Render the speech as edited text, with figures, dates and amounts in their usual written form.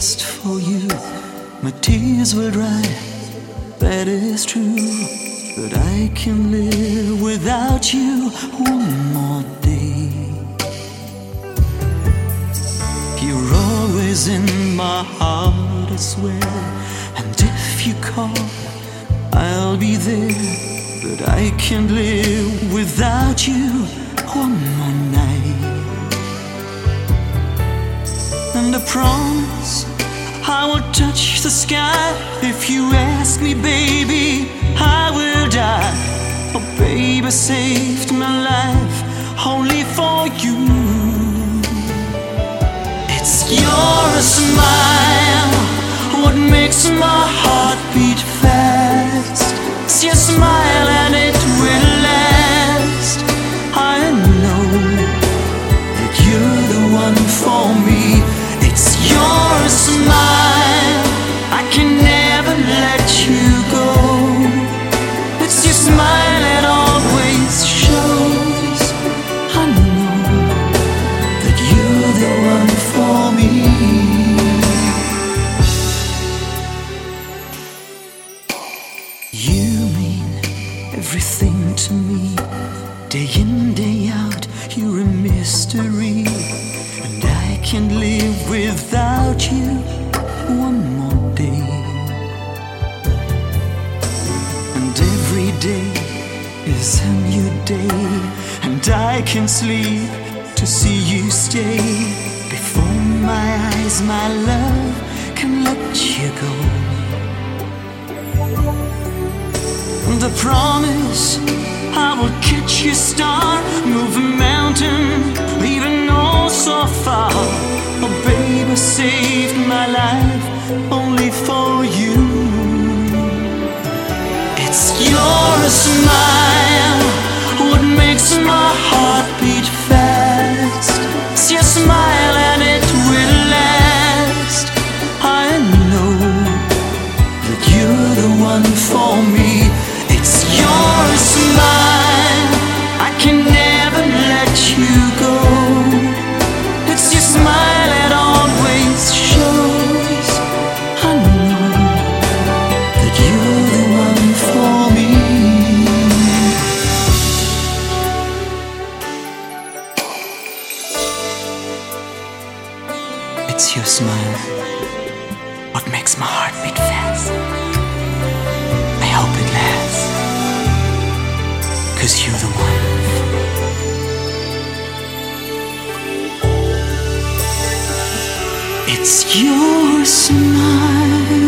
just for you, my tears will dry, that is true. But I can live without you one more day. You're always in my heart, I swear. And if you call, I'll be there. But I can't live without you one more night. And I promise I will touch the sky. If you ask me, baby, I will die. Oh, baby, saved my life only for you. It's your smile what makes my heart beat fast. It's your smile and it will last. I know that you're the one for me. It's your smile, I can never let you go. It's your smile that always shows. I know that you're the one for me. You mean everything to me. Day in, day out, you're a mystery. And I can't live without you one more day. And every day is a new day. And I can sleep to see you stay. Before my eyes, my love, can let you go. And I promise I will catch your star, move a mountain, leaving all so far. Oh, baby, saved my life only for you. It's your smile what makes my heart beat fast. It's your smile and it will last. I know that you're the one for me. It's your smile, I can never let you go. It's your smile that always shows. I know that you're the one for me. It's your smile what makes my heart beat fast. I hope it lasts, 'cause you're the one. It's your smile